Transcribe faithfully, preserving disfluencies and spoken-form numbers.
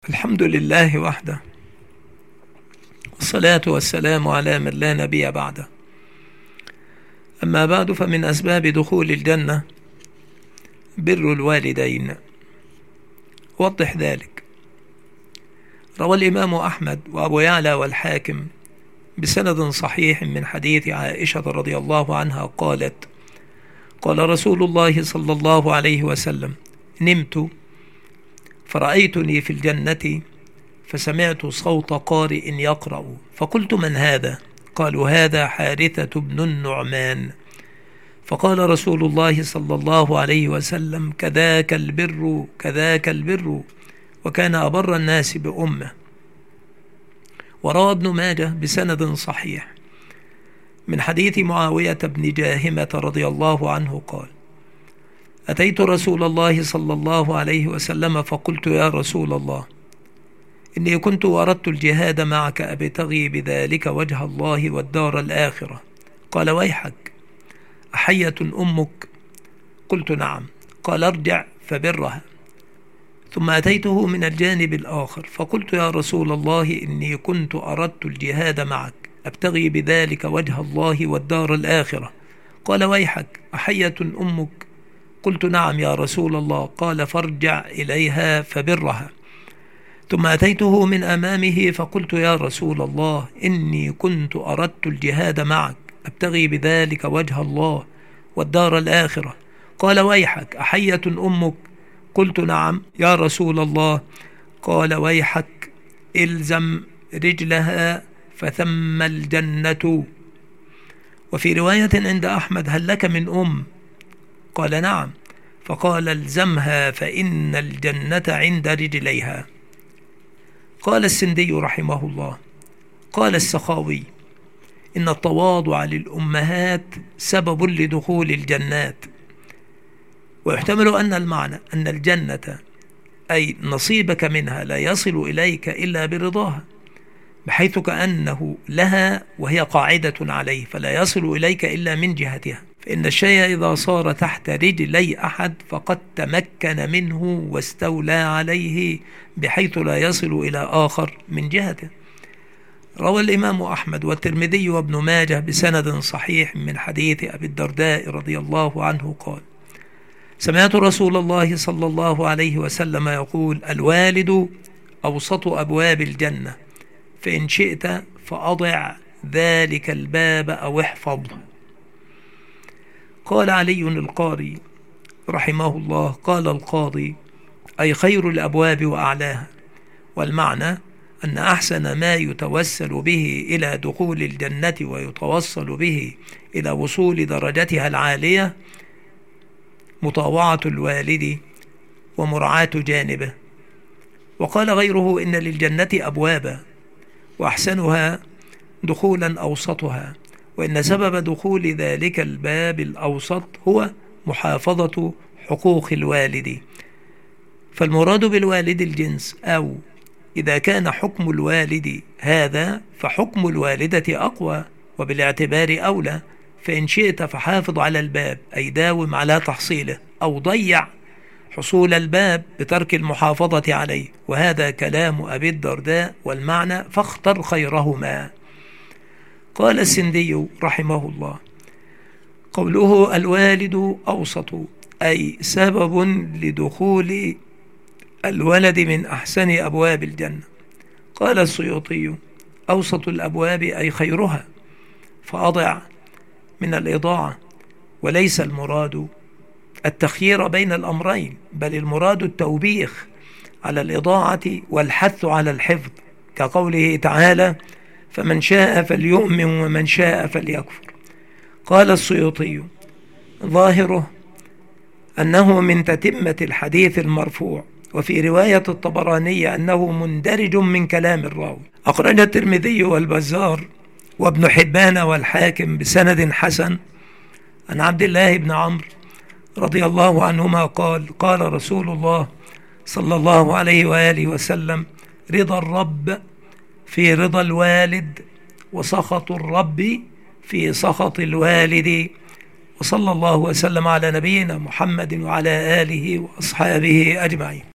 الحمد لله وحده، والصلاة والسلام على من لا نبي بعده. أما بعد، فمن أسباب دخول الجنة بر الوالدين. وضح ذلك. روى الإمام أحمد وأبو يعلى والحاكم بسند صحيح من حديث عائشة رضي الله عنها قالت: قال رسول الله صلى الله عليه وسلم: نمت فرأيتني في الجنة فسمعت صوت قارئ يقرأ، فقلت: من هذا؟ قالوا: هذا حارثة بن النعمان. فقال رسول الله صلى الله عليه وسلم: كذاك البر كذاك البر، وكان أبر الناس بأمه. وروى ابن ماجه بسند صحيح من حديث معاوية بن جاهمة رضي الله عنه قال: أتيت رسول الله صلى الله عليه وسلم فقلت: يا رسول الله، إني كنت أردت الجهاد معك أبتغي بذلك وجه الله والدار الآخرة. قال: ويحك، أحية أمك؟ قلت: نعم. قال: ارجع فبرها. ثم أتيته من الجانب الآخر فقلت: يا رسول الله، إني كنت أردت الجهاد معك أبتغي بذلك وجه الله والدار الآخرة. قال: ويحك، أحية أمك؟ قلت: نعم يا رسول الله. قال: فارجع إليها فبرها. ثم أتيته من أمامه فقلت: يا رسول الله، إني كنت أردت الجهاد معك أبتغي بذلك وجه الله والدار الآخرة. قال: ويحك، أحية أمك؟ قلت: نعم يا رسول الله. قال: ويحك، إلزم رجلها فثم الجنة. وفي رواية عند أحمد: هل لك من أم؟ قال: نعم. فقال: الزمها فإن الجنة عند رجليها. قال السندي رحمه الله: قال السخاوي: إن التواضع للأمهات سبب لدخول الجنات. ويحتمل أن المعنى أن الجنة أي نصيبك منها لا يصل إليك إلا برضاها، بحيث كأنه لها وهي قاعدة عليه، فلا يصل إليك إلا من جهتها. فإن الشيء إذا صار تحت رجلي أحد فقد تمكن منه واستولى عليه، بحيث لا يصل إلى آخر من جهته. روى الإمام أحمد والترمذي وابن ماجه بسند صحيح من حديث أبي الدرداء رضي الله عنه قال: سمعت رسول الله صلى الله عليه وسلم يقول: الوالد أوسط أبواب الجنة، فإن شئت فأضع ذلك الباب أو احفظه. قال علي القاري رحمه الله: قال القاضي: أي خير الأبواب وأعلاها. والمعنى أن أحسن ما يتوسل به إلى دخول الجنة ويتوصل به إلى وصول درجتها العالية مطاوعة الوالد ومرعاة جانبه. وقال غيره: إن للجنة أبوابا، وأحسنها دخولا أوسطها، وإن سبب دخول ذلك الباب الأوسط هو محافظة حقوق الوالد. فالمراد بالوالد الجنس، أو إذا كان حكم الوالد هذا فحكم الوالدة أقوى وبالاعتبار أولى. فإن شئت فحافظ على الباب، أي داوم على تحصيله، أو ضيع حصول الباب بترك المحافظة عليه. وهذا كلام أبي الدرداء، والمعنى: فاختر خيرهما. قال السندي رحمه الله: قوله الوالد أوسط أي سبب لدخول الولد من أحسن أبواب الجنة. قال السيوطي: أوسط الأبواب أي خيرها، فأضع من الإضاعة، وليس المراد التخيير بين الأمرين، بل المراد التوبيخ على الإضاعة والحث على الحفظ، كقوله تعالى: فمن شاء فليؤمن ومن شاء فليكفر. قال السيوطي: ظاهره أنه من تتمة الحديث المرفوع، وفي رواية الطبراني أنه مندرج من كلام الراوي. أخرج الترمذي والبزار وابن حبان والحاكم بسند حسن عن عبد الله بن عمرو رضي الله عنهما قال: قال رسول الله صلى الله عليه وآله وسلم: رضا الرب في رضا الوالد، وسخط الرب في سخط الوالد. وصلى الله وسلم على نبينا محمد وعلى آله وأصحابه أجمعين.